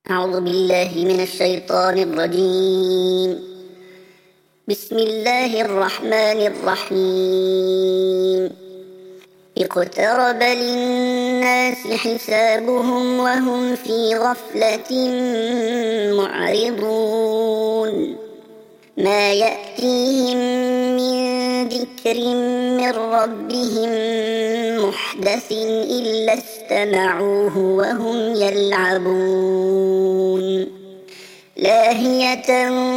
أعوذ بالله من الشيطان الرجيم. بسم الله الرحمن الرحيم. اقترب للناس حسابهم وهم في غفلة معرضون. ما يأتيهم من ذكر من ربهم محدث إلا استمعوه وهم يلعبون. لاهية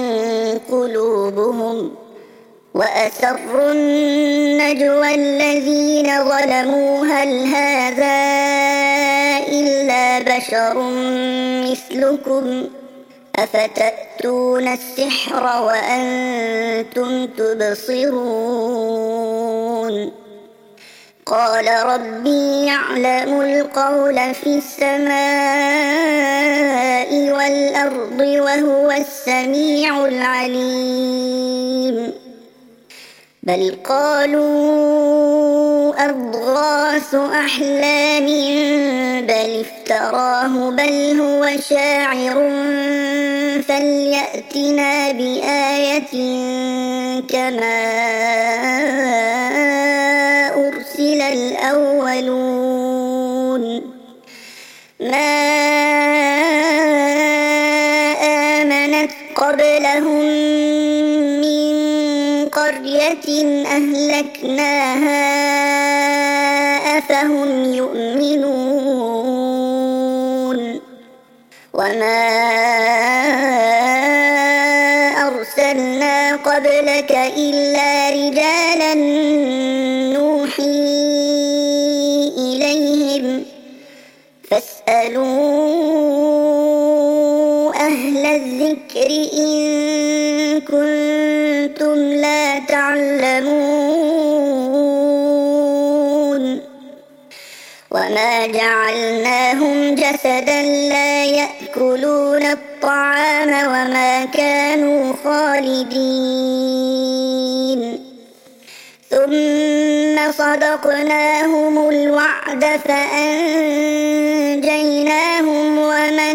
قلوبهم وأسروا النجوى الذين ظلموا هل هذا إلا بشر مثلكم أفتأتون السحر وأنتم تبصرون. قال ربي يعلم القول في السماء والأرض وهو السميع العليم. بل قالوا أضغاث أحلام بل افتراه بل هو شاعر فليأتنا بآية كما أرسل الأولون. ما آمنت قبلهم من قرية أهلكناها أفهم يؤمنون. وما أرسلنا قبلك إلا رجالا نوحي إليهم فاسألوا أهل الذكر إن كنتم لا تعلمون. وما جعلناهم جسدا لا يأكلون الطعام وما كانوا خالدين. ثم صدقناهم الوعد فأنجيناهم ومن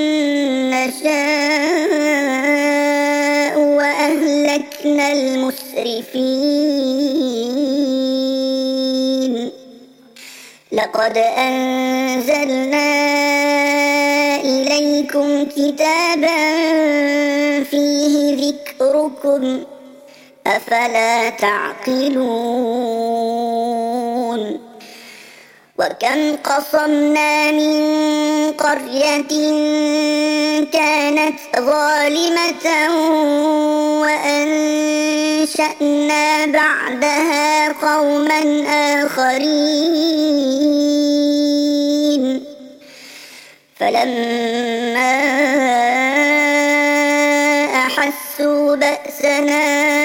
نشاء وأهلكنا المسرفين. لقد أنزلنا إليكم كتابا فيه ذكركم أفلا تعقلون. وكم قصمنا من قرية كانت ظالمة وأنشأنا بعدها قوما آخرين. فلما أحسوا بأسنا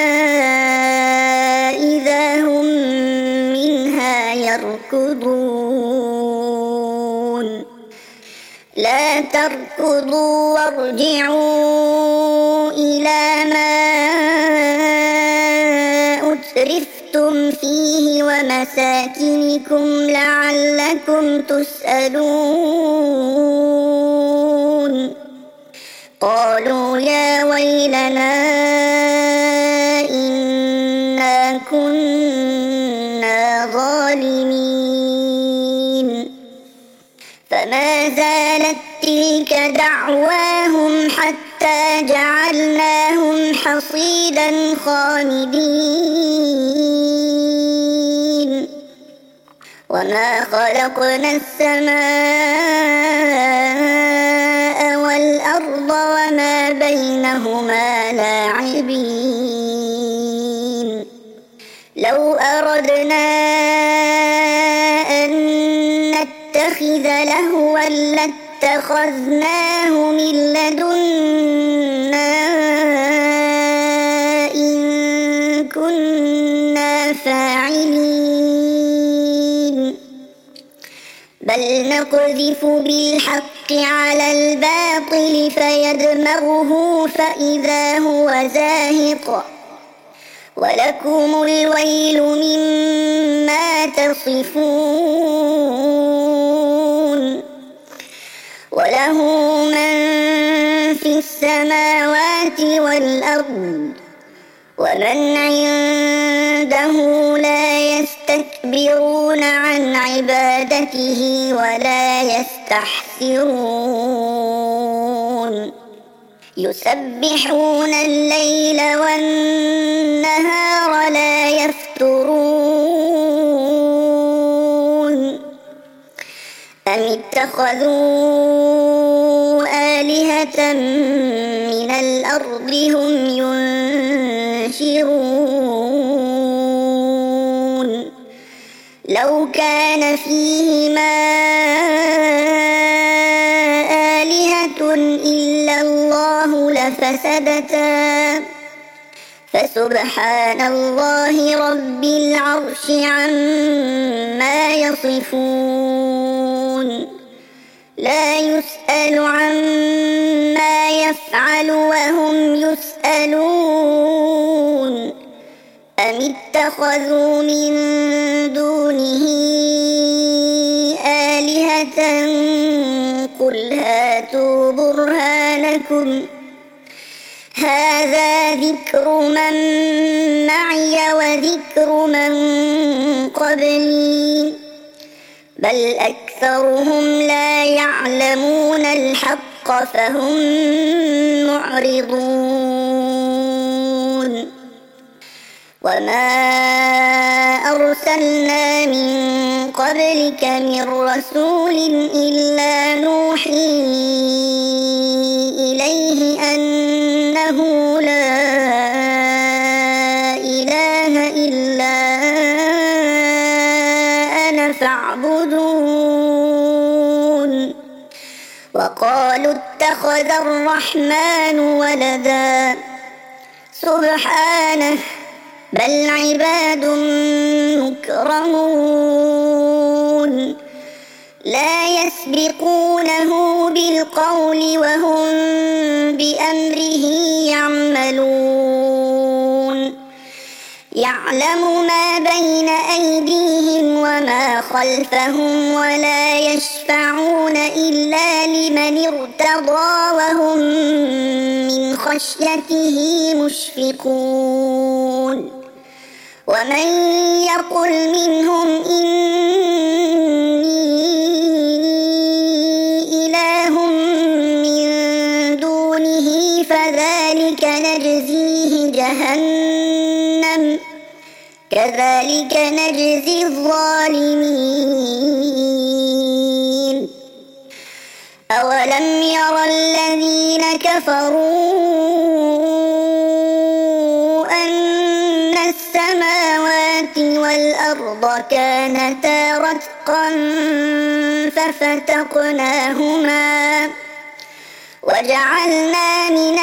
إذا هم منها يركضون. لا تركضوا وارجعوا إلى ما أترفتم فيه ومساكنكم لعلكم تسألون. قالوا يا ويلنا إنا كنا ظالمين. فما زالت تلك دعواهم حتى جعلناهم حصيدا خامدين. وما خلقنا السماء والأرض وما بينهما لاعبين. لو أردنا أن نتخذ لهوا لاتخذناه من لدنا إن كنا فاعلين. بل نقذف بالحق على الباطل فيدمغه فإذا هو زاهق ولكم الويل مما تصفون. وله من في السماوات والأرض ومن عنده لا يستكبرون عن عبادته ولا يستحسرون يسبحون الليل والنهار لا يفترون أم اتخذوا آلهة من الأرض هم ينشرون لو كان فيهما آلهة إلا الله لفسدتا فسبحان الله رب العرش عما يصفون لا يسأل عما يفعل وهم يسألون أم اتخذوا من دونه آلهة قل هاتوا برهانكم هذا ذكر من معي وذكر من قبلي بل أكثرهم لا يعلمون الحق فهم معرضون وما أرسلنا من قبلك من رسول إلا نوحي إليه أنه لا إله إلا أنا فاعبدون وقالوا اتخذ الرحمن ولدا سبحانه بل عباد مكرمون لا يسبقونه بالقول وهم بأمره يعملون يعلم ما بين أيديهم وما خلفهم ولا يشفعون إلا لمن ارتضى وهم من خشيته مشفقون ومن يقل منهم إني إله من دونه فذلك نجزيه جهنم كذلك نجزي الظالمين أولم ير الذين كفروا أن السماوات والأرض كانتا رتقا ففتقناهما وجعلنا من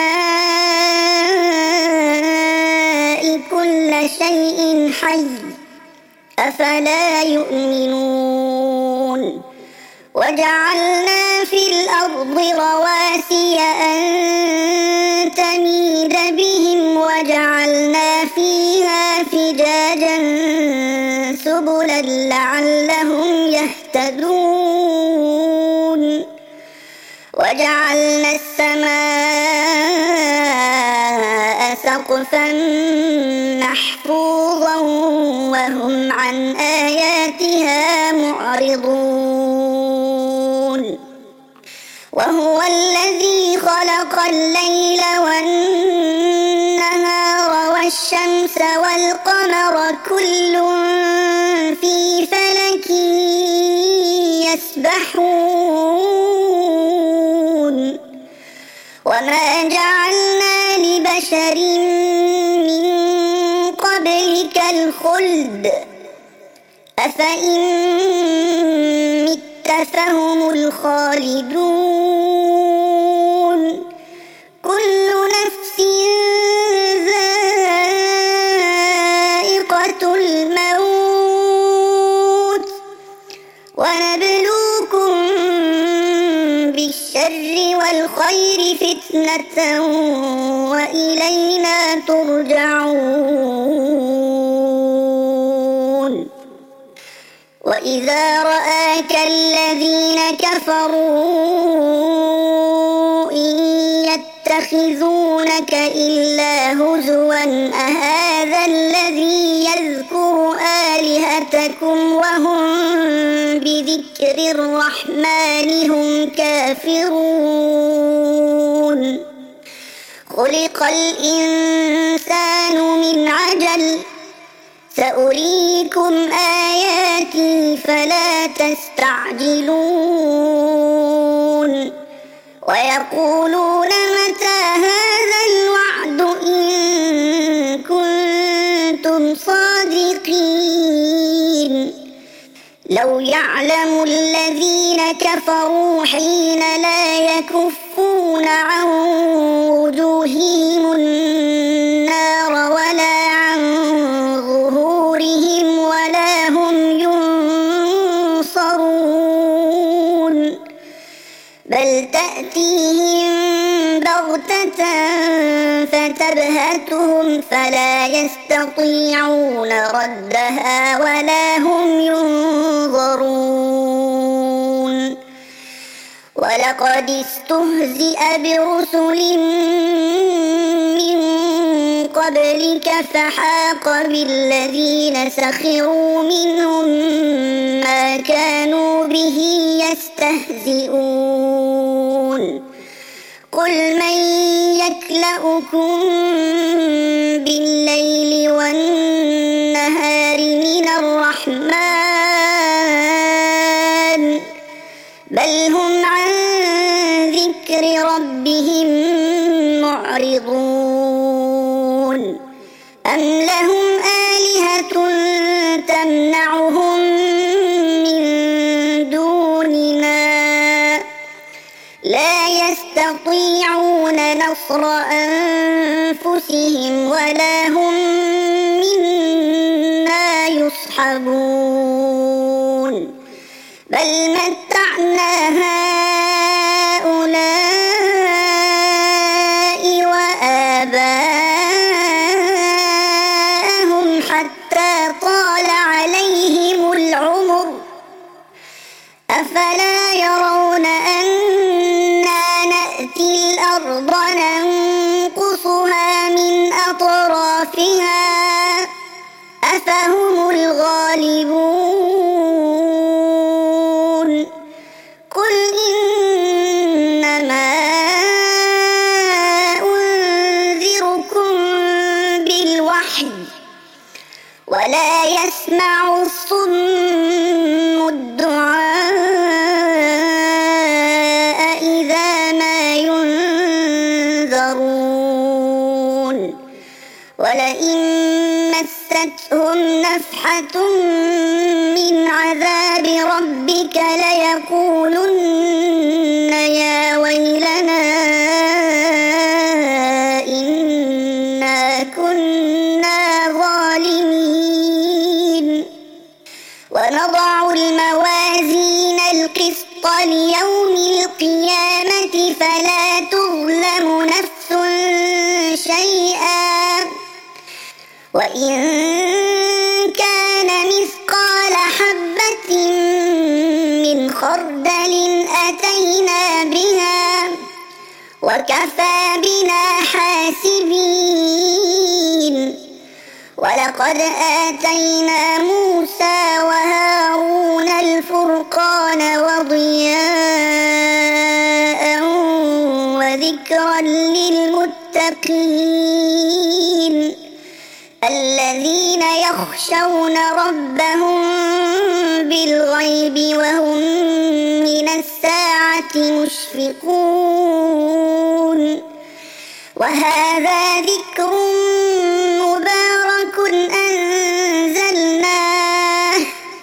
الماء كل شيء حي أفلا يؤمنون وجعلنا في الأرض رواسي أن تميد بهم وجعلنا فيها فجاجا سبلا لعلهم يهتدون وجعلنا السماء سقفا محفوظا وهم عن آياتها معرضون وهو الذي خلق الليل والنهار والشمس والقمر كل في فلك يسبحون وما جعلنا لبشر من قبلك الخلد أفإن مت فهم الخالدون كل نفس ذائقة الموت ونبلوكم بالشر والخير فتنة وإلينا ترجعون وإذا رآك الذين كفروا إن يتخذونك إلا هزوا أهذا الذي يذكر آلهتكم وهم بذكر الرحمن هم كافرون خلق الإنسان من عجل سأريكم آياتي فلا تستعجلون ويقولون متى هذا الوعد إن كنتم صادقين لو يعلم الذين كفروا حين لا يكفون عن وجوههم النار ولا عن ظهورهم ولا هم ينصرون بل تأتيهم بغتة فتبهتهم فلا يستطيعون ردها ولا هم ينظرون ولقد استهزئ برسل من قبلك فحاق بالذين سخروا منهم ما كانوا به يستهزئون قل من يكلؤكم بالليل والنهار من الرحمن بل هم عن ذكر ربهم معرضون أم لهم آلهة تمنعهم من دوننا لا يستطيعون نصر أنفسهم ولا هم منا يصحبون بل متعنا هؤلاء وآباءهم حتى طال عليهم العمر أفلا يرون أنا نأتي الأرض ننقصها من أطرافها أفهم الغالبون قل إنما أنذركم بالوحي ولا يسمع الصم الدعاء إذا ما ينذرون ولئن مستهم نفحة من عذاب ربك ليقولن يا ويلنا إنا كنا ظالمين ونضع الموازين القسط ليوم القيامة فلا تظلم نفس شيئا وإن كان مثقال حبة من خردل أتينا بها وكفى بنا حاسبين ولقد آتينا موسى وهارون الفرقان وضياء وذكرا للمتقين الذين يخشون ربهم بالغيب وهم من الساعة مشفقون وهذا ذكر مبارك أنزلناه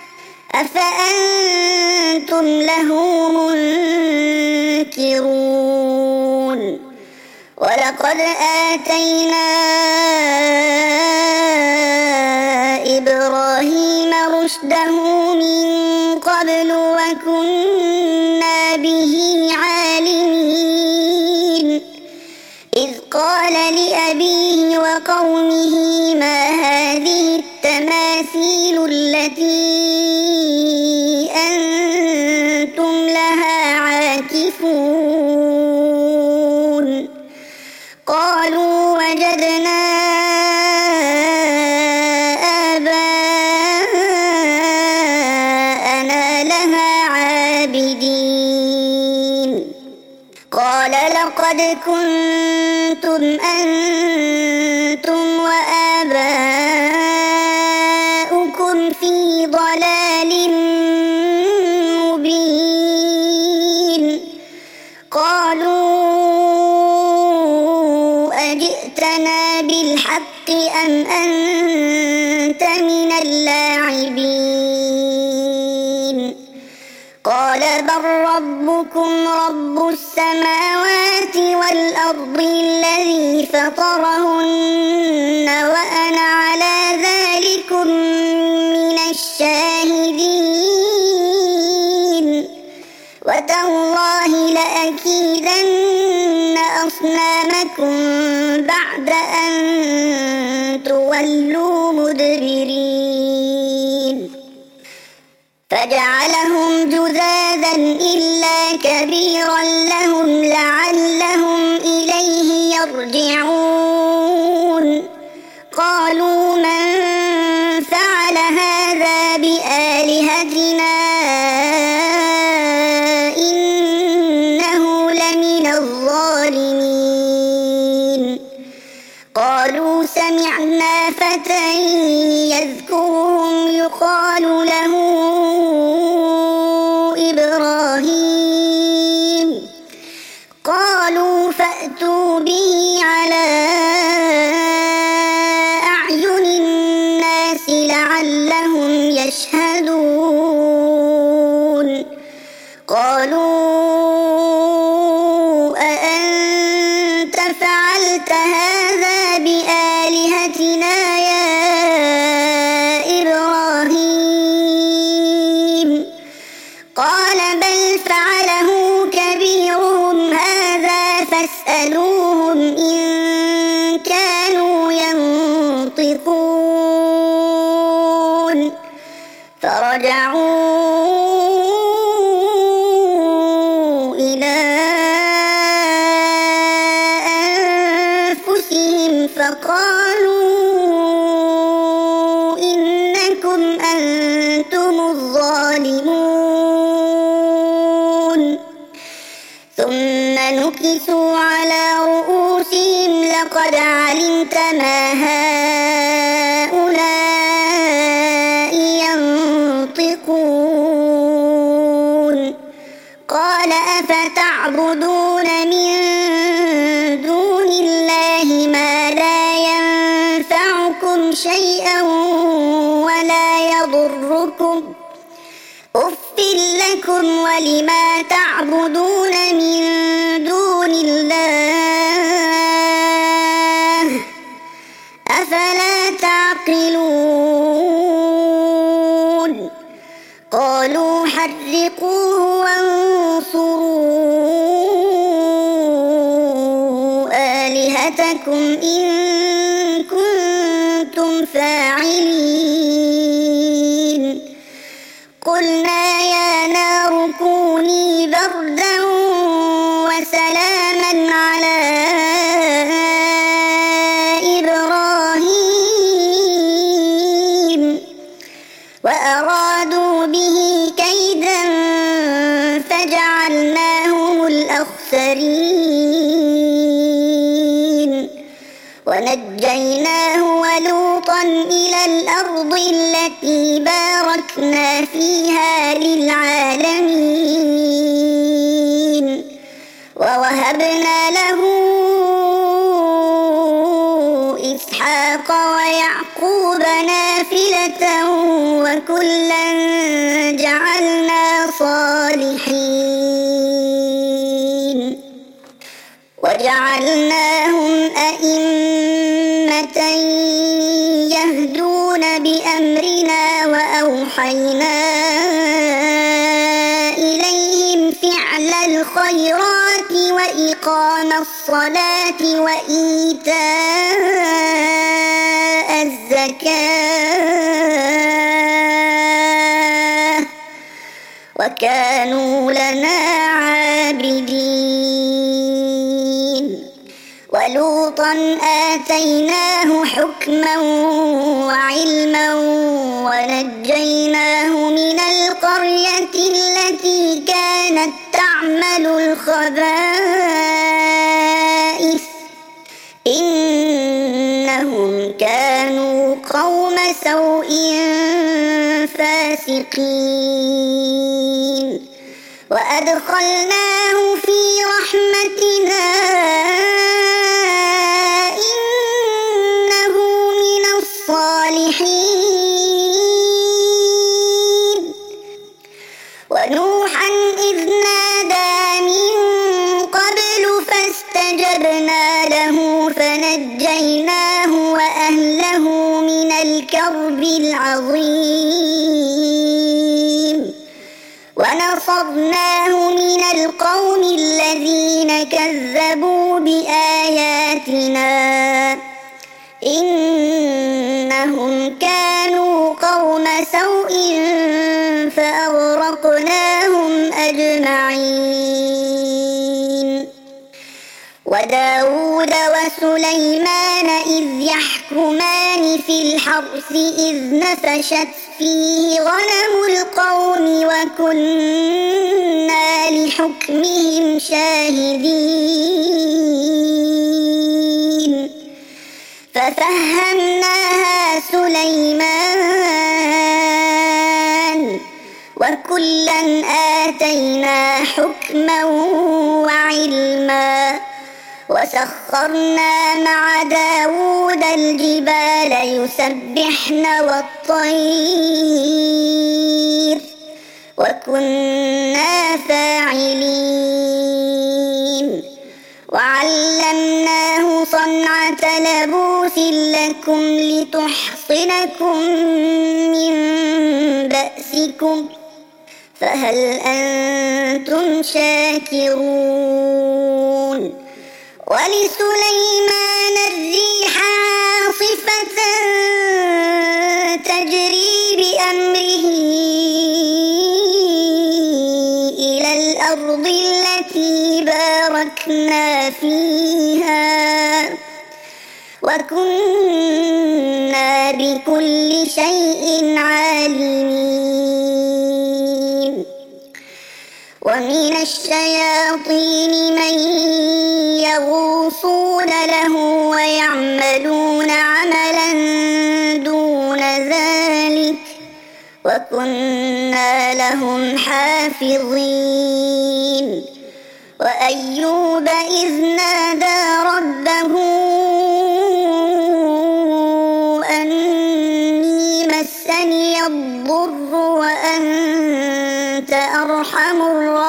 أفأنتم له منكرون ولقد آتينا إبراهيم رشده من قبل وكنا به عالمين إذ قال لأبيه وقومه ما هذه التماثيل التي أنتم لها عاكفون قال لقد كنتم أنتم وآباؤكم في ضلال مبين قالوا أجئتنا بالحق أم أنت من اللاعبين قال بل ربكم رب السماوات والأرض الذي فطرهن وأنا على ذلكم من الشاهدين وتالله لأكيدن أصنامكم بعد أن تولوا مدبرين فجعلهم جذاذا إلا كبيرا لهم لعلهم إليه يرجعون قالوا من فعل هذا بآلهتنا إنه لمن الظالمين قالوا سمعنا فتى يذكرهم يقال له إبراهيم قالوا فأتوا به على أعين الناس لعلهم يشهدون قالوا أأنت فعلت هذا بآلهتنا يا إبراهيم قال بل فعله كبيرهم هذا فاسألوهم إن كانوا ينطقون فرجعوا إلى أنفسهم فقالوا إنكم أنتم الظالمون ثم نكسوا على رؤوسهم لقد علمت ما هؤلاء ينطقون قال أفتعبدون من دون الله ما لا ينفعكم شيئا ولا يضركم أف لكم ولما تعبدون من دون الله أفلا تعقلون قالوا حرقوه وانصروا آلهتكم إن كنتم فاعلين قلنا يا نار كوني بردا وسلاما على إبراهيم وأرادوا به كيدا فجعلناهم الأخسرين ونجيناه ولوطا إلى الأرض التي باركنا فيها للعالمين ووهبنا له إسحاق ويعقوب نافلة وكلا جعلنا صالحين وجعلناهم أئمة يهدون بأمرنا وأوحينا إليهم فعل الخيرات وإقام الصلاة وإيتاء الزكاة وكانوا لنا عابدين ولوطا آتيناه حكما وعلما ونجيناه من القرية التي كانت تعمل يعملوا الخبائث إنهم كانوا قوم سوء فاسقين وأدخلناه في رحمتنا إنه من الصالحين ونوحا إذ نادى من قبل فاستجبنا له فنجيناه وأهله من الكرب العظيم ونصرناه من القوم الذين كذبوا بآياتنا إنهم كانوا قوم سوء فأغرقناهم أجمعين وداود وسليمان إذ يحكمان في الحرث إذ نفشت فيه غنم القوم وكنا لحكمهم شاهدين ففهمناها سليمان وكلا آتينا حكما وعلما وسخرنا مع داود الجبال يسبحن والطير وكنا فاعلين وعلمناه صنعة لبوس لكم لتحصنكم من بأسكم فهل أنتم شاكرون ولسليمان الريح عاصفة تجري بأمره إلى الأرض التي باركنا فيها وكنا بكل شيء عالمين ومن الشياطين من يغوصون له ويعملون عملا دون ذلك وكنا لهم حافظين وأيوب إذ نادى ربه أني مسني الضر وأنت أرحم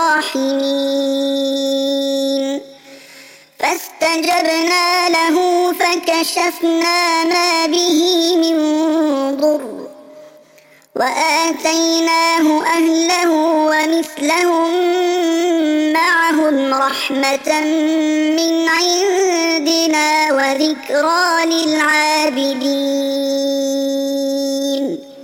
الراحمين فاستجبنا له فكشفنا ما به من ضر وآتيناه أهله ومثلهم معهم رحمة من عندنا وذكرى للعابدين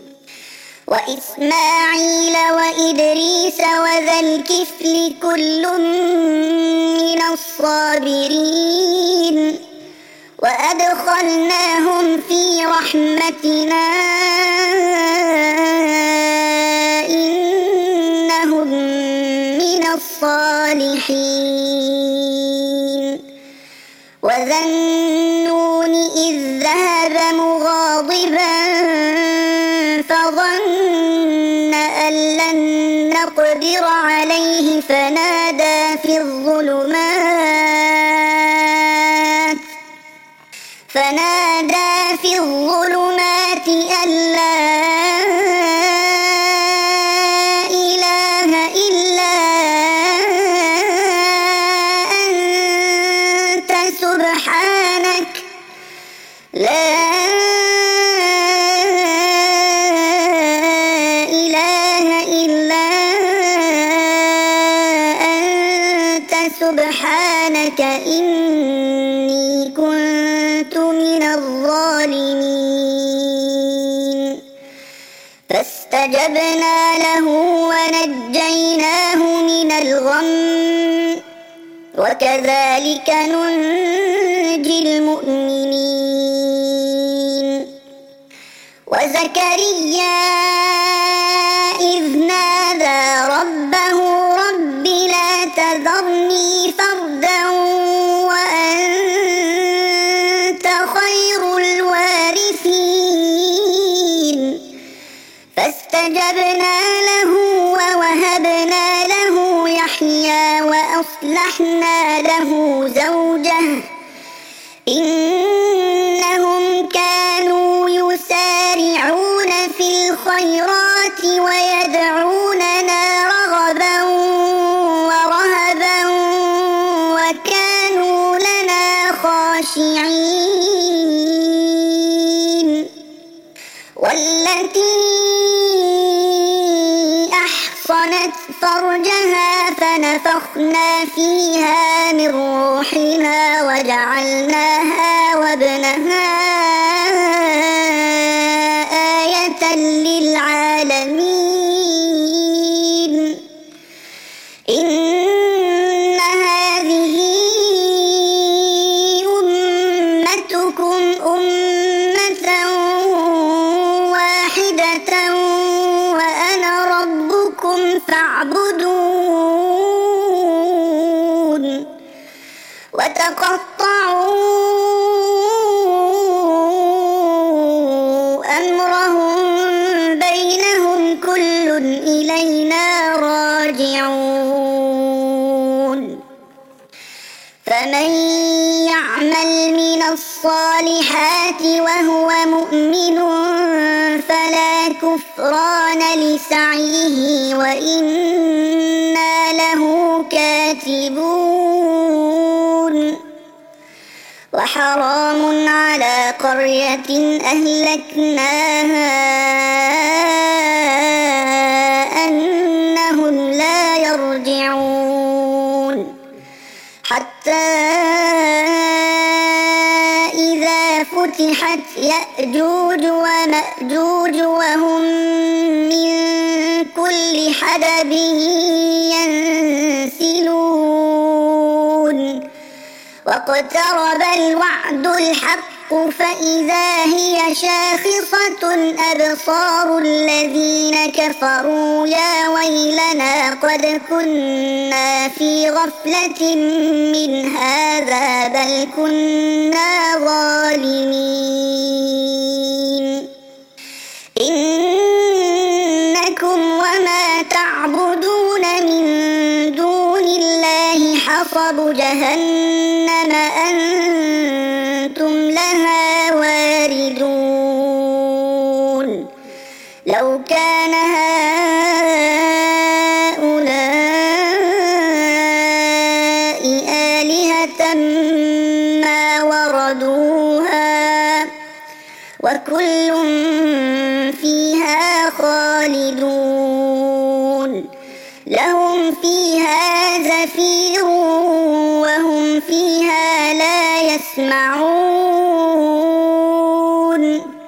وإسماعيل وإدريس وذا الكفل كل من الصابرين وأدخلناهم في رحمتنا إنهم من الصالحين وذا النون إذ ذهب مغاضبا فظن أن لن نقدر عليه فنادى في الظلمات أن لا إله إلا أنت سبحانك لا إله إلا أنت سبحانك إني كنت من الظالمين فاستجبنا له ونجيناه من الغم وكذلك ننجي المؤمنين وزكريا إذ نادى ربه رب لا تذرني فردا وأنت خير الوارثين فاستجبنا له ووهبنا له يحيى وأصلحنا له زوجه إنهم كانوا يسارعون في الخيرات ويدعوننا رغبا ورهبا وكانوا لنا خاشعين والتي أحصنت فرجها فنفخنا فيها من روحنا وجعلناها وابنها آية للعالمين إن هذه أمتكم أمة واحدة وأنا ربكم فاعبدون وتقطعوا أمرهم بينهم كل إلينا راجعون فمن يعمل من الصالحات وهو مؤمن فلا كفران لسعيه وإنا له كاتبون وحرام على قرية أهلكناها أنهم لا يرجعون حتى إذا فتحت يأجوج ومأجوج وهم من كل حدب ينسلون واقترب الوعد الحق فإذا هي شاخصة أبصار الذين كفروا يا ويلنا قد كنا في غفلة من هذا بل كنا ظالمين إنكم وما تعبدون من دون الله حصب جهنم أنتم لها واردون لو كان هؤلاء آلهة ما وردوها وكل فيها خالدون لهم فيها زفير وهم فيها لا يسمعون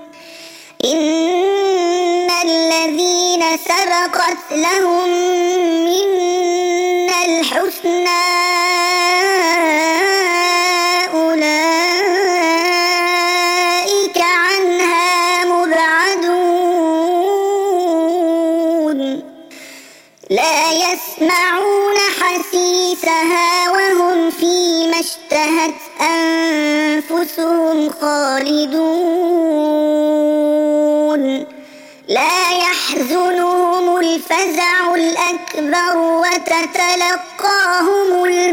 إن الذين سبقت لهم منا الحسنى أولئك عنها مبعدون لا يسمعون حسيسها وهم فيما اشتهت أنفسهم خالدون لا يحزنهم الفزع الأكبر وتتلقاهم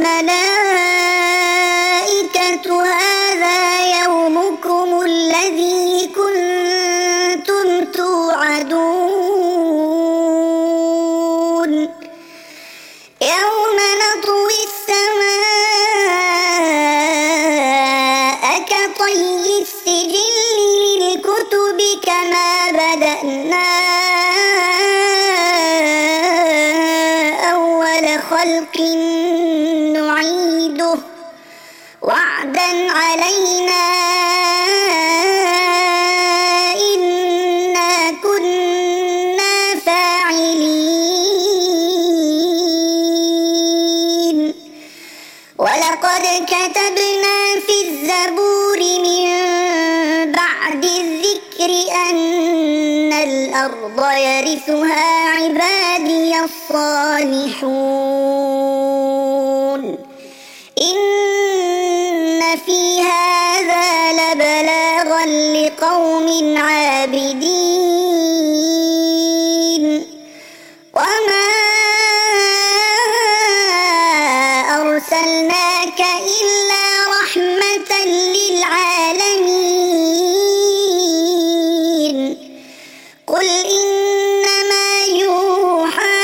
الملائكة هذا يومكم الذي كنتم توعدون يوم نطوي السماء كطي السجل للكتب كما بدأنا أول خلق نعيده وعدا علينا إنا كنا فاعلين ولقد كتبنا في الزبور من بعد الذكر أن الأرض يرثها عبادي الصالحون أرسلناك إلا رحمة للعالمين قل إنما يوحى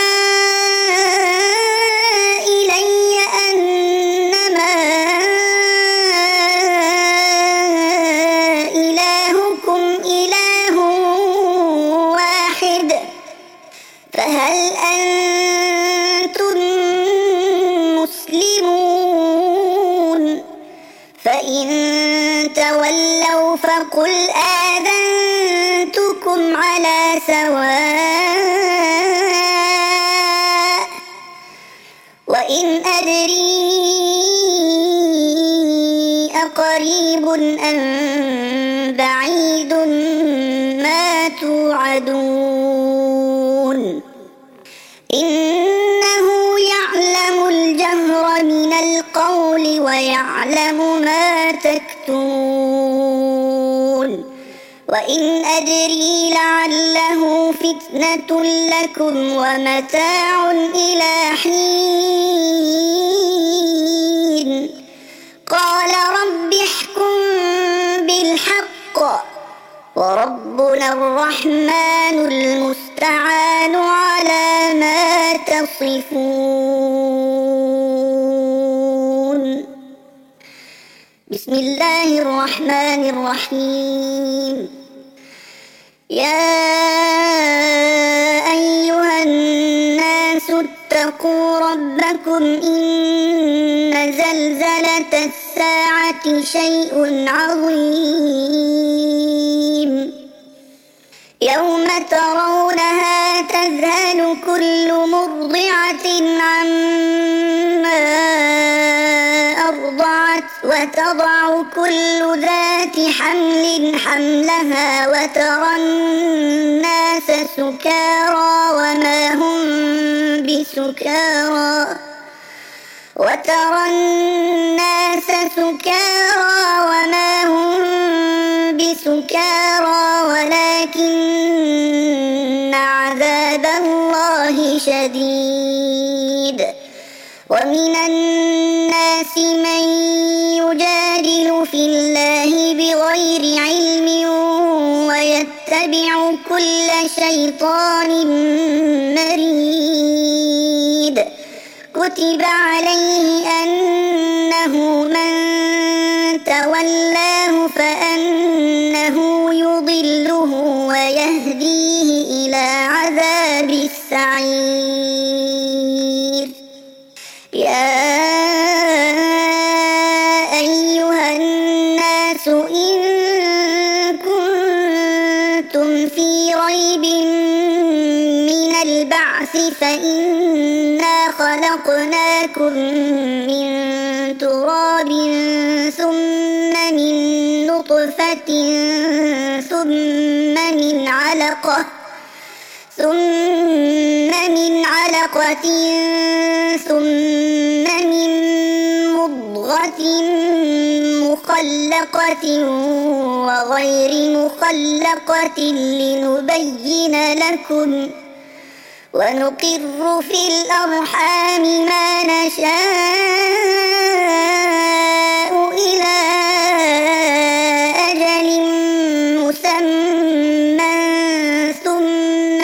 إلي أنما إلهكم إله واحد فهل أنتم مسلمون فإن تولوا فقل آذنتكم على سواء وإن أدري أقريب أم بعيد ما توعدون إنه يعلم الجهر من القول ويعلم ما تكتمون وإن أدري لعله فتنة لكم ومتاع إلى حين قال رب احكم بالحق وربنا الرحمن المستعان على ما تصفون بسم الله الرحمن الرحيم يا أيها الناس اتقوا ربكم إن زلزلة الساعة شيء عظيم يوم ترونها تذهل كل مرضعة عما أرضعت وتضع كل ذات حمل حملها وترى الناس سكارى وما هم بسكارى ولكن عذاب الله شديد ومن الناس من يجادل في الله بغير علم ويتبع كل شيطان مريد كتب عليه أنه من تولاه فأنه يضله ويهديه إلى عذاب السعير يا أيها الناس إن كنتم في ريب من البعث فإنا خلقناكم من تراب ثم من نطفة ثم من علقة ثم من مضغة مخلقة وغير مخلقة لنبين لكم ونقر في الأرحام ما نشاء إلى أجل مسمى ثم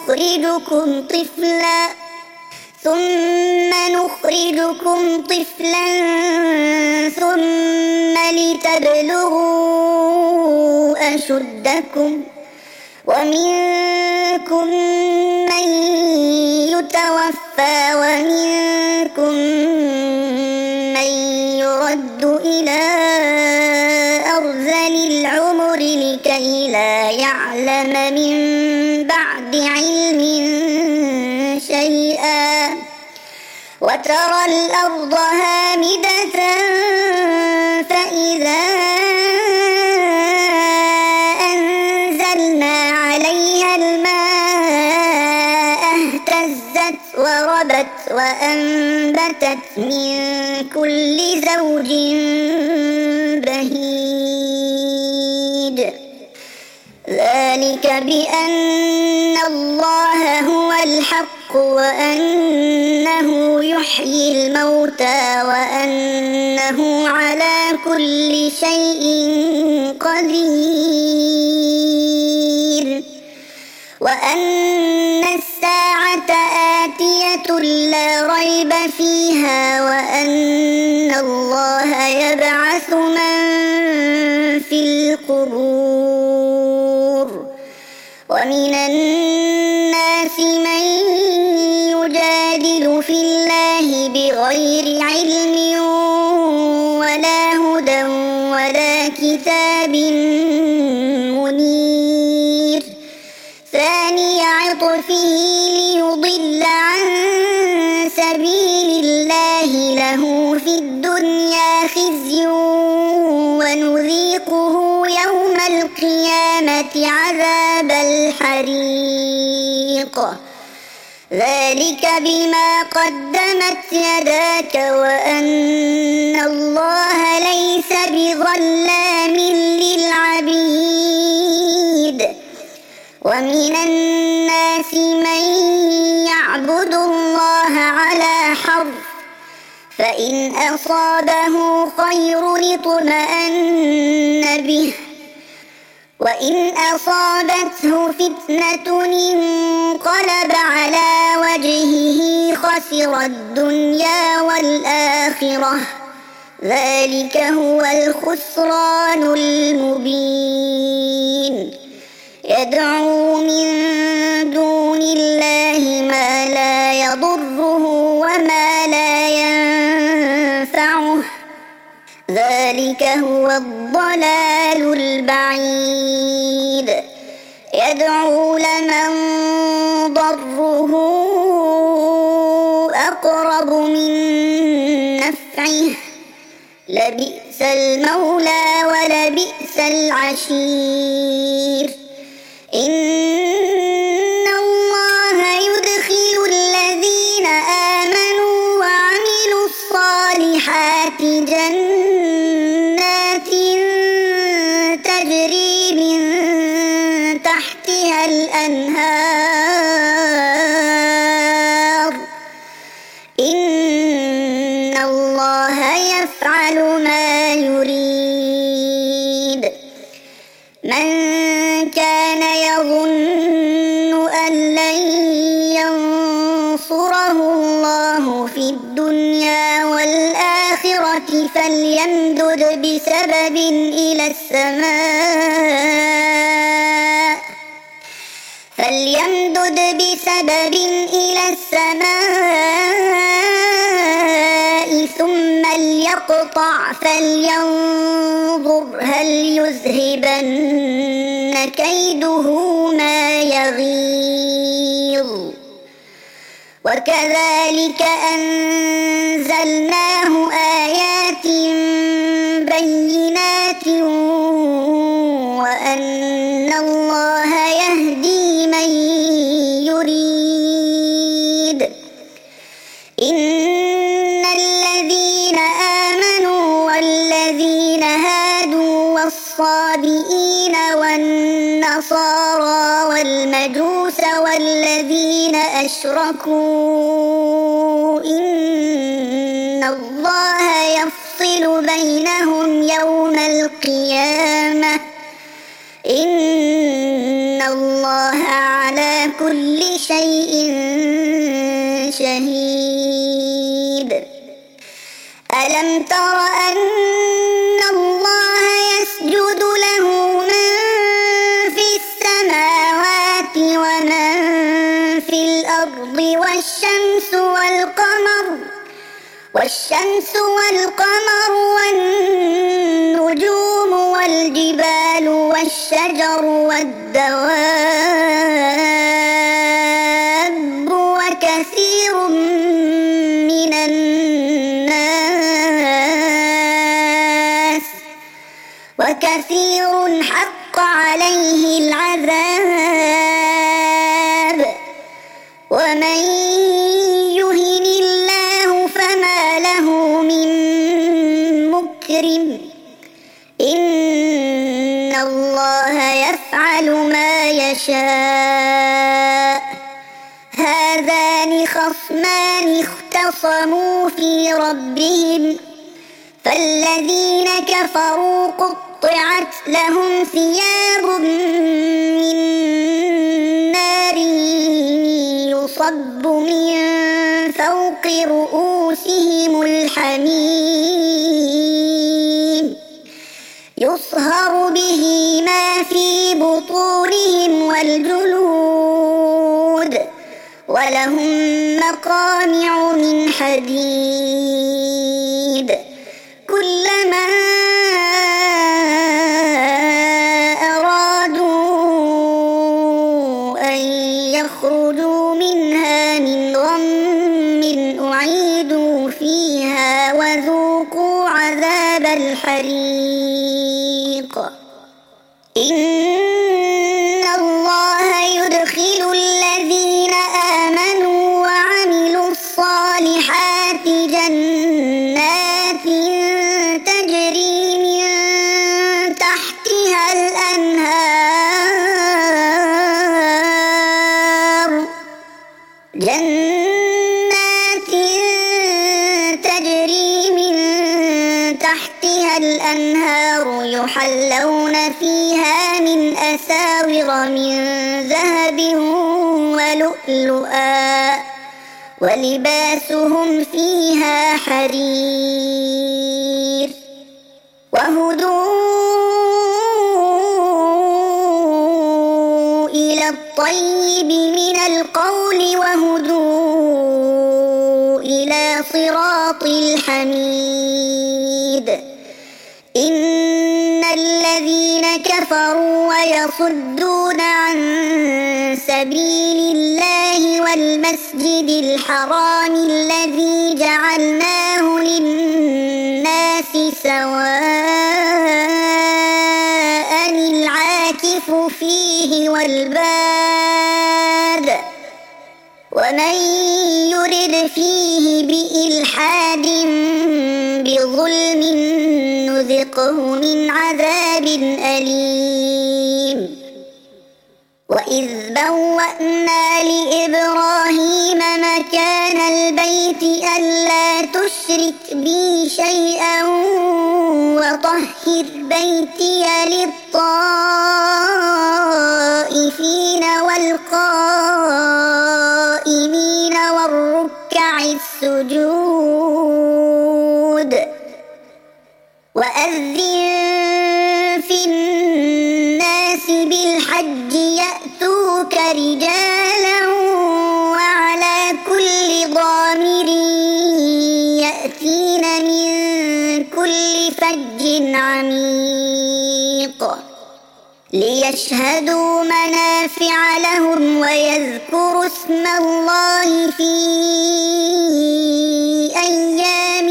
نخرجكم طفلا ثم لتبلغوا أشدكم ومنكم من يتوفى ومنكم من يرد إلى أرذل العمر لكي لا يعلم من بعد علم شيئا وترى الأرض هامدة فإذا أنزلنا عليها الماء اهتزت وربت وأنبتت من كل زوج بهيج ذلك بأن الله هو الحق وأن أنه يحيي الموتى وأنه على كل شيء قدير وأن الساعة آتية لا ريب فيها وأن الله يبعث من في القبور ومن الناس من يجادل في الله بغير علم ولا هدى ولا كتاب منير ثاني عطفه ليضل عن سبيل الله له في الدنيا خزي ونذيقه يوم القيامة عذاب الحريق ذلك بما قدمت يداك وأن الله ليس بظلام للعبيد ومن الناس من يعبد الله على حرف فإن أصابه خير اطمأن به وإن أصابته فتنة انقلب على وجهه خسر الدنيا والآخرة ذلك هو الخسران المبين يدعو من دون الله ما لا يضره وما لا ينفعه ذلك هو الضلال البعيد يدعو لمن ضره أقرب من نفعه لبئس المولى ولبئس العشير إن الله يدخل الذين آمنوا وعملوا الصالحات جنات تجري من تحتها الأنهار إن الله يفعل ما يريد من كان يظن أن لن ينصره الله في الدنيا والآخرة فليمدد بسبب إلى السماء ثم ليقطع فلينظر هل يذهبن كيده ما يغيظ وكذلك أنزلناه آيات بينات وأن الله يهدي من يريد إن الذين آمنوا والذين هادوا والصابئين والنصارى والمجوس والذين أشركوا إن الله يفصل بينهم يوم القيامة إن الله على كل شيء شهيد ألم تر أن الله يسجد له من في السماوات ومن في الأرض والشمس والقمر والنجوم والجبال والشجر والدواب وكثير حق عليه العذاب ومن يهن الله فما له من مكرم إن الله يفعل ما يشاء هذان خصمان اختصموا في ربهم فالذين كفروا قطعت لهم ثياب من نار يصب من فوق رؤوسهم الحميم يصهر به ما في بطونهم والجلود ولهم مقامع من حديد كلما أرادوا أن يخرجوا منها من غم أعيدوا فيها وذوقوا عذاب الحريق إن الله يدخل الذين آمنوا وعملوا الصالحات جنات تجري من تحتها الأنهار يحلون فيها من أساور من ذهب ولؤلؤا ولباسهم فيها حرير وهدوا إلى الطيب من القول وهدوا إلى صراط الحميد إن الذين كفروا ويصدون عن سبيل الله والمسجد الحرام الذي جعلناه للناس سواء العاكف فيه والباد ومن يرد فيه بإلحاد بظلم نذقه من عذاب أليم وإذ بوأنا لإبراهيم مكان البيت ألا تشرك بي شيئا وطهر بيتي للطائفين والقائمين والركع السجود وأذن في الناس بالحج يأتوك رجالا وعلى كل ضامر يأتين من كل فج عميق ليشهدوا منافع لهم ويذكروا اسم الله في أيام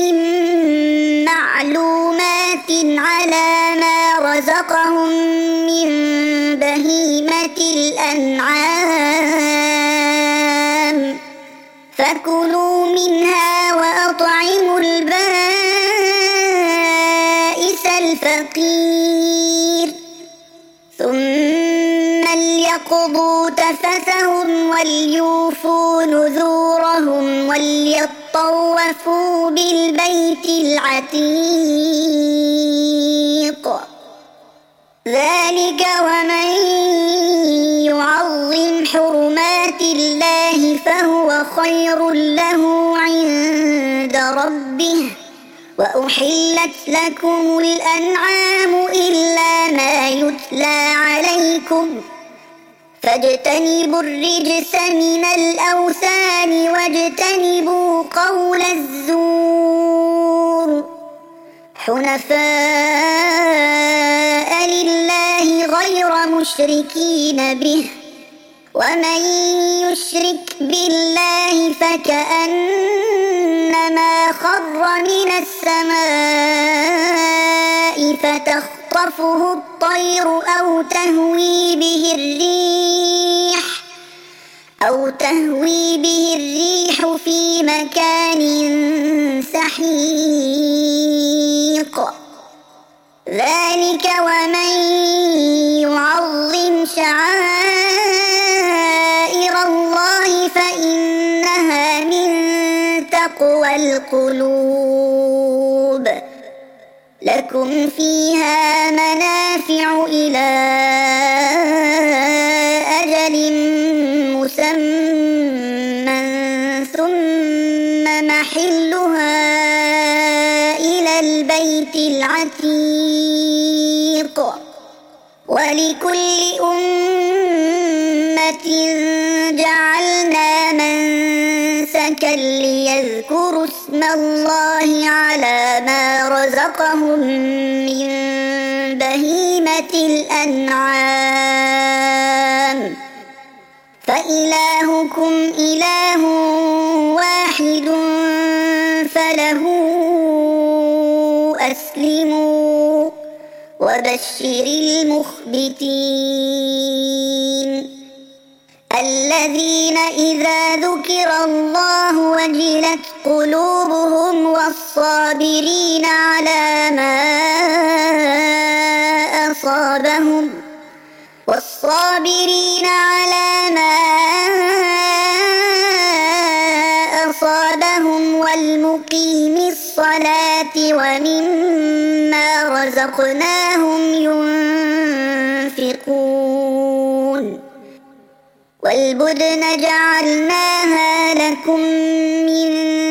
معلومات على ما رزقهم من بهيمة الأنعام فكلوا منها وأطعموا البائس الفقير ثم ليقضوا تفثهم وليوفوا نذورهم وليطوفوا بالبيت العتيق ذلك ومن يعظم حرمات الله فهو خير له عند ربه وأحلت لكم الأنعام إلا ما يتلى عليكم فاجتنبوا الرجس من الأوثان واجتنبوا قول الزور حنفاء لله غير مشركين به ومن يشرك بالله فكأنما خر من السماء فتخطفه الطير أو تهوي به الريح في مكان سحيق ذلك ومن يعظم شعائر الله فإنها من تقوى القلوب لكم فيها منافع إلى أجل مسمى ثم محلها إلى البيت العتيق ولكل أمة جعلنا منسكا ليذكروا اسم الله على ما رزقهم من بهيمة الأنعام فإلهكم إله واحد فله أسلموا وبشر المخبتين الذين إذا ذكر الله وجلت قلوبهم والصابرين على ما أصابهم والمقيم الصلاة ومما رزقناهم ينفقون والبدن جعلناها لكم من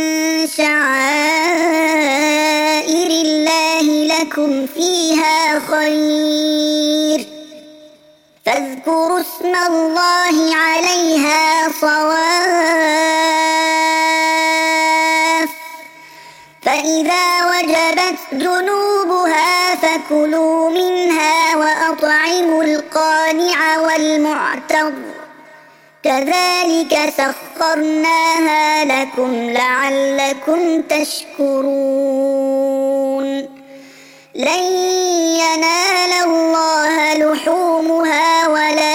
شعائر الله لكم فيها خير فاذكروا اسم الله عليها صواف فإذا وجبت جنوبها فكلوا منها وأطعموا القانع والمعتر كذلك سخرناها لكم لعلكم تشكرون لن ينال الله لحومها ولا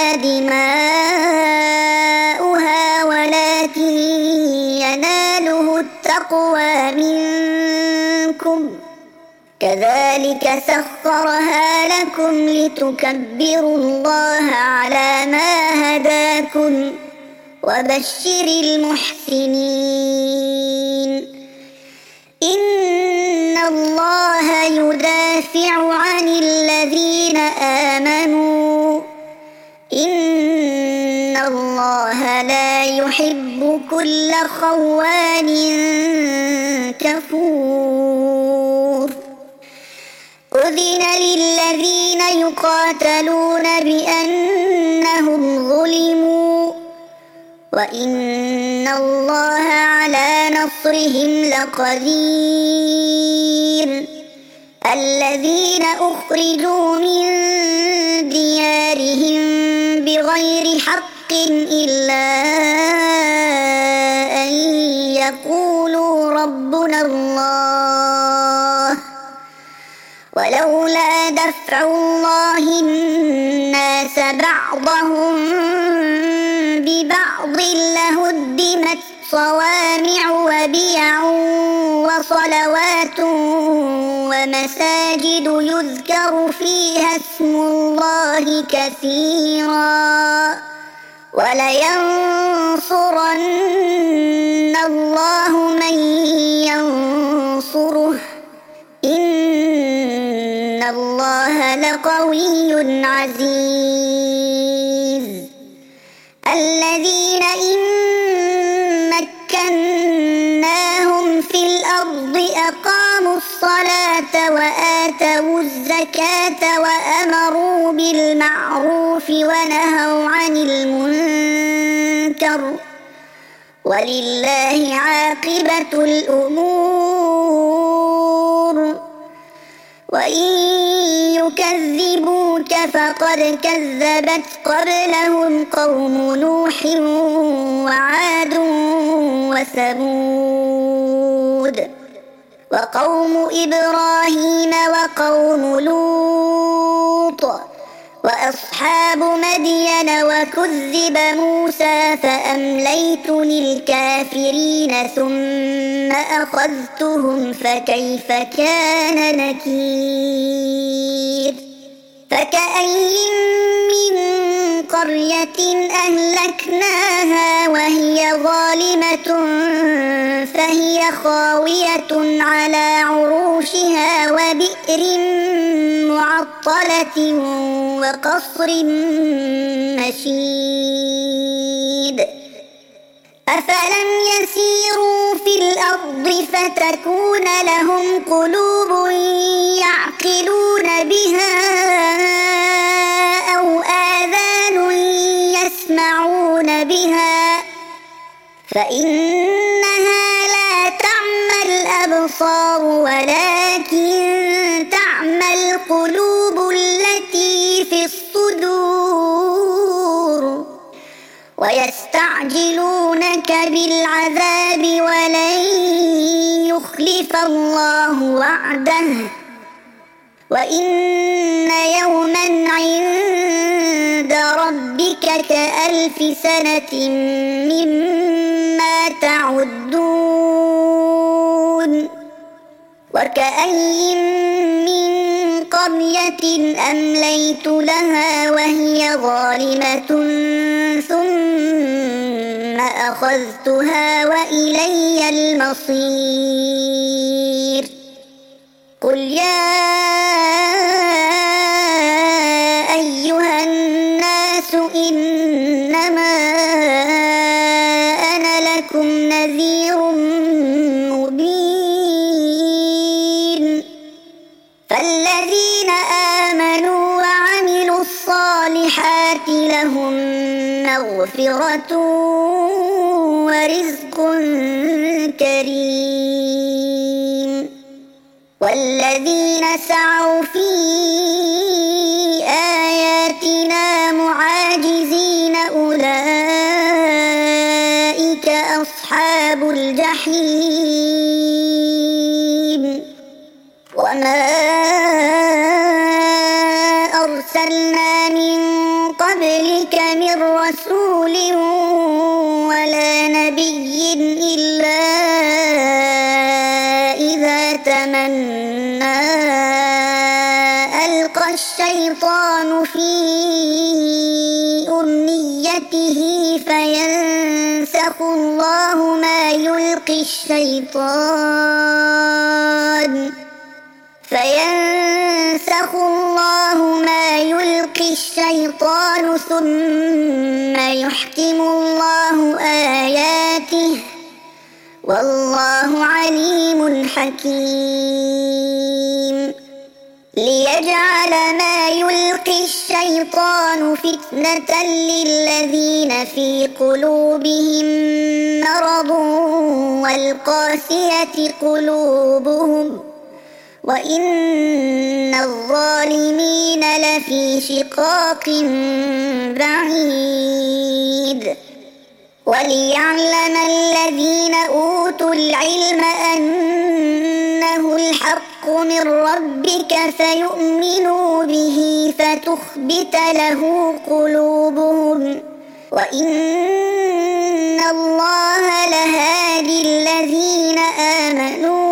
دماؤها ولكن يناله التقوى منكم كذلك سخرها لكم لتكبروا الله على ما هداكم وبشر المحسنين إن الله يدافع عن الذين آمنوا إن الله لا يحب كل خوان كفور أذن للذين يقاتلون بأنهم ظلموا وإن الله على نصرهم لقدير الذين أخرجوا من ديارهم بغير حق إلا أن يقولوا ربنا الله ولولا دفع الله الناس بعضهم ببعض لهدمت صوامع وبيع وصلوات ومساجد يذكر فيها اسم الله كثيرا ولينصرن الله من ينصره إن الله لقوي عزيز الذين إن مكناهم في الأرض أقاموا الصلاة وآتوا الزكاة وأمروا بالمعروف ونهوا عن المنكر ولله عاقبة الأمور وإن يكذبوك فقد كذبت قبلهم قوم نوح وعاد وثمود وقوم إبراهيم وقوم لوط وأصحاب مدين وكذب موسى فأمليت للكافرين ثم أخذتهم فكيف كان نكير فكأين من قرية أهلكناها وهي ظالمة فهي خاوية على عروشها وبئر معطلة وقصر مشيد أفلم يسيروا في الأرض فتكون لهم قلوب يعقلون بها أو آذان يسمعون بها فإنها لا تعمى الأبصار ولكن تعمى القلوب التي في الصدور ويستعجلونك بالعذاب ولن يخلف الله وعده وإن يوما عند ربك كألف سنة مما تعدون وكأي من قرية أمليت لها وهي ظالمة ثم أخذتها وإلي المصير قل يا أيها الناس إنما أنا لكم نذير مبين فالذين آمنوا وعملوا الصالحات لهم مغفرة ورزق كريم والذين سعوا في آياتنا معاجزين أولئك أصحاب الجحيم وما أرسلنا من قبلك من رسول ولا نبي إلا إذا تمنى ألقى الشيطان في أمنيته فينسخ الله ما يلقي الشيطان ثم يحكم الله آياته والله عليم حكيم ليجعل ما يلقي الشيطان فتنة للذين في قلوبهم مرض والقاسية قلوبهم وإن الظالمين لفي شقاق بعيد وليعلم الذين أوتوا العلم أنه الحق من ربك فيؤمنوا به فتخبت له قلوبهم وإن الله لهادي الذين آمنوا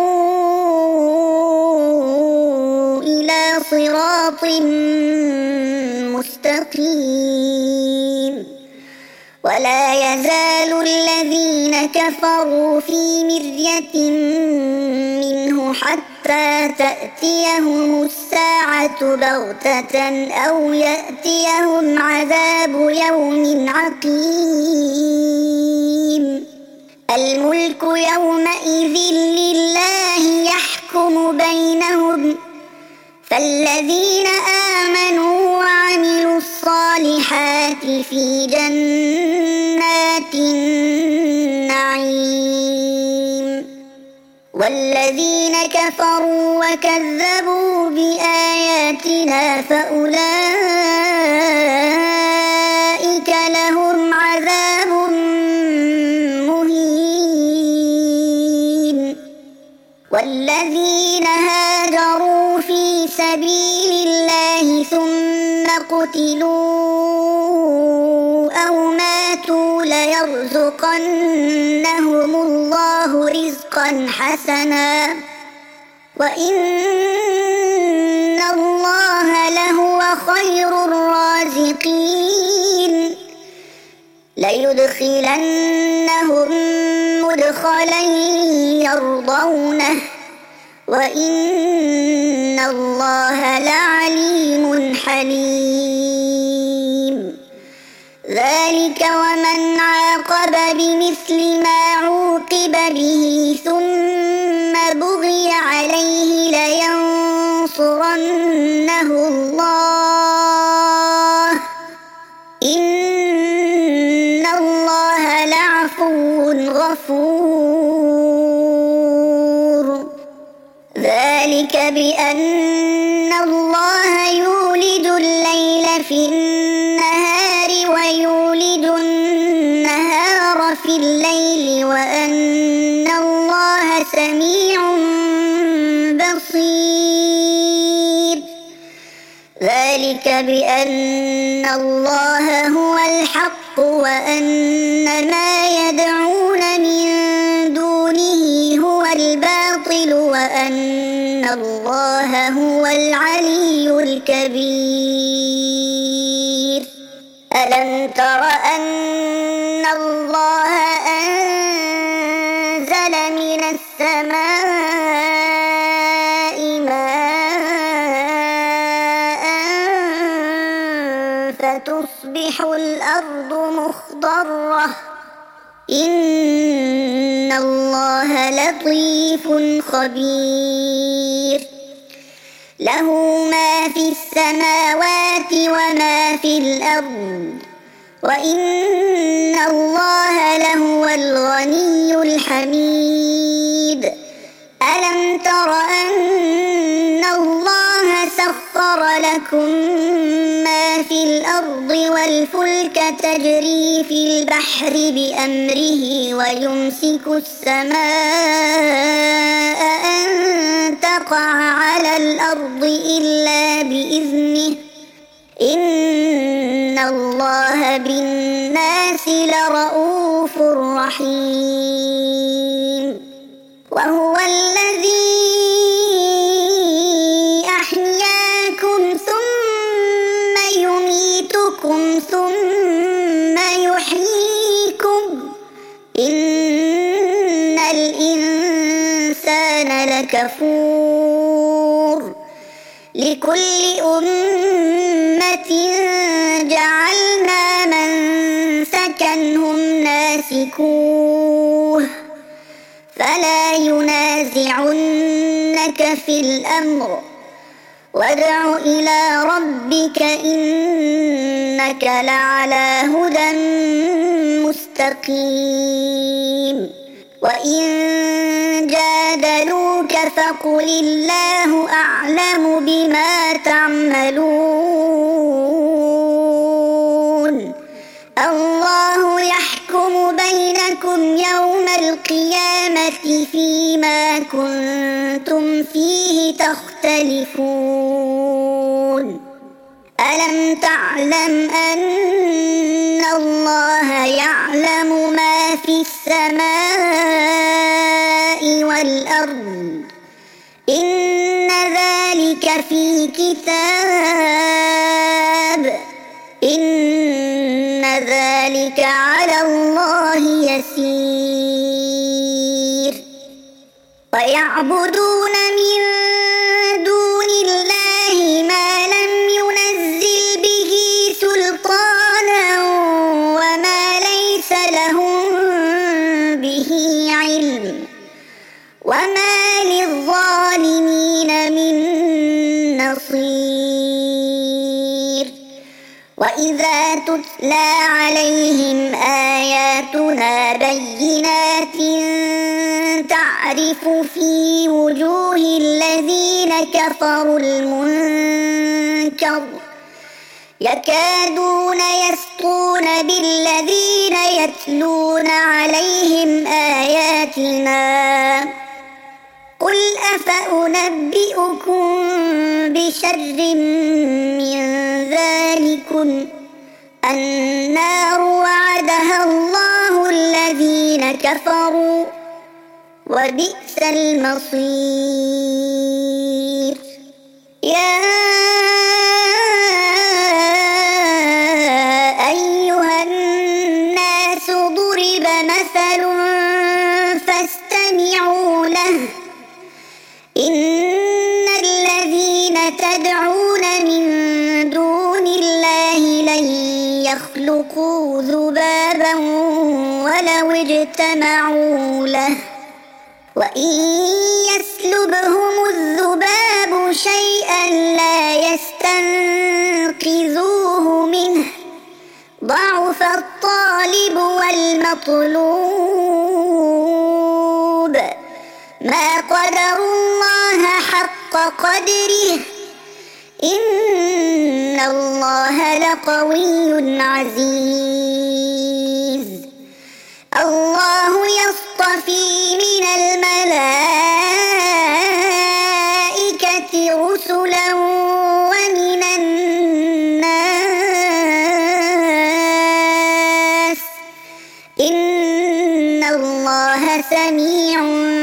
إلى صراط مستقيم ولا يزال الذين كفروا في مرية منه حتى تأتيهم الساعة بغتة أو يأتيهم عذاب يوم عقيم الملك يومئذ لله يحكم بينهم فالذين آمنوا وعملوا الصالحات في جنات النعيم والذين كفروا وكذبوا بآياتنا فأولئك لهم عذاب مهين والذين هاجروا في سبيل الله ثم قتلوا أو ماتوا ليرزقنهم الله رزقا حسنا وإن الله لهو خير ليدخلنهم مدخلا يرضونه وإن الله لعليم حليم. ذلك ومن عاقب بمثل ما عوقب به ثم بغي عليه لينصرنه الله إن الله لعفو غفور. ذلك بأن الله يولج الليل في النهار ويولج النهار في الليل وأن الله سميع بصير. ذلك بأن الله هو الحق وأن ما يدعون من دونه هو الباطل وأن الله هو العلي الكبير. ألم تر أن الله أنزل من السماء ماء فتصبح الأرض مخضرة إن الله لطيف خبير. له ما في السماوات وما في الأرض وإن الله لهو الغني الحميد. ألم تر أن الله سخر لكم ما في الأرض والفلك تجري في البحر بأمره ويمسك السماء أن تقع على الأرض إلا بإذنه إن الله بالناس لرؤوف رحيم. وهو الذي أحياكم ثم يميتكم ثم يحييكم إن الإنسان لكفور. لكل أمة جعلنا منسكا هم ناسكوه فلا ينازعنك في الأمر وادع إلى ربك إنك لعلى هدى مستقيم. وإن جادلوك فقل الله أعلم بما تعملون الله يحكم بينكم يوم القيامة فيما كنتم فيه تختلفون. ألم تعلم أن الله يعلم ما في السماء والأرض إن ذلك في كتاب إن ذلك على الله يسير. ويعبدون من دون الله ما لم ينزل به سلطانا وما ليس لهم به علم وما للظالمين من نصير. وإذا تتلى عليهم آياتنا بينات تعرف في وجوه الذين كفروا المنكر يكادون يسطون بالذين يتلون عليهم آياتنا قل أفأنبئكم بشر من ذلكم النار وعدها الله الذين كفروا وبئس المصير. يا أيها الناس يخلقوا ذبابا ولو اجتمعوا له وإن يسلبهم الذباب شيئا لا يستنقذوه منه ضعف الطالب والمطلوب ما قدروا الله حق قدره إن الله لقوي عزيز الله يصطفي من الملائكة رسلا ومن الناس إن الله سميع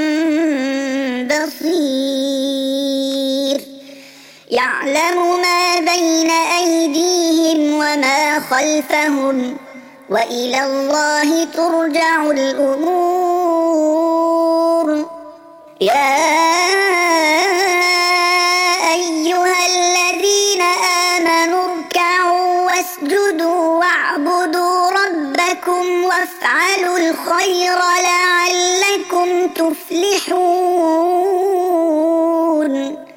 بصير يعلم ما بين أيديهم وما خلفهم وإلى الله ترجع الأمور يا أيها الذين آمنوا اركعوا واسجدوا واعبدوا ربكم وافعلوا الخير لعلكم تفلحون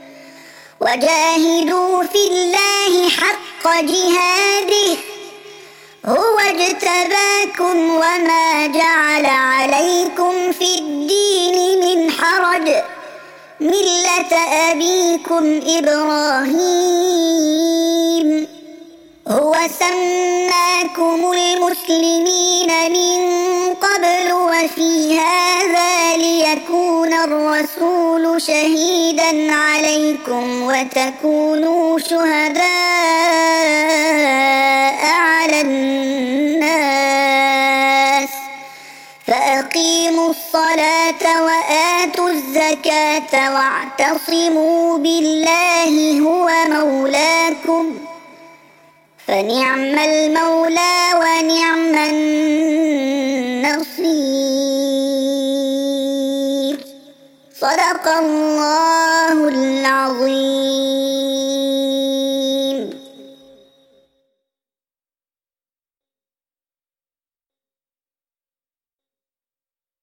وجاهدوا في الله حق جهاده هو اجتباكم وما جعل عليكم في الدين من حرج ملة أبيكم إبراهيم هو سماكم المسلمين من قبل وفي هذا ليكون الرسول شهيدا عليكم وتكونوا شهداء على الناس فأقيموا الصلاة وآتوا الزكاة واعتصموا بالله هو مولاكم فنعم المولى ونعم النصير صدق الله العظيم.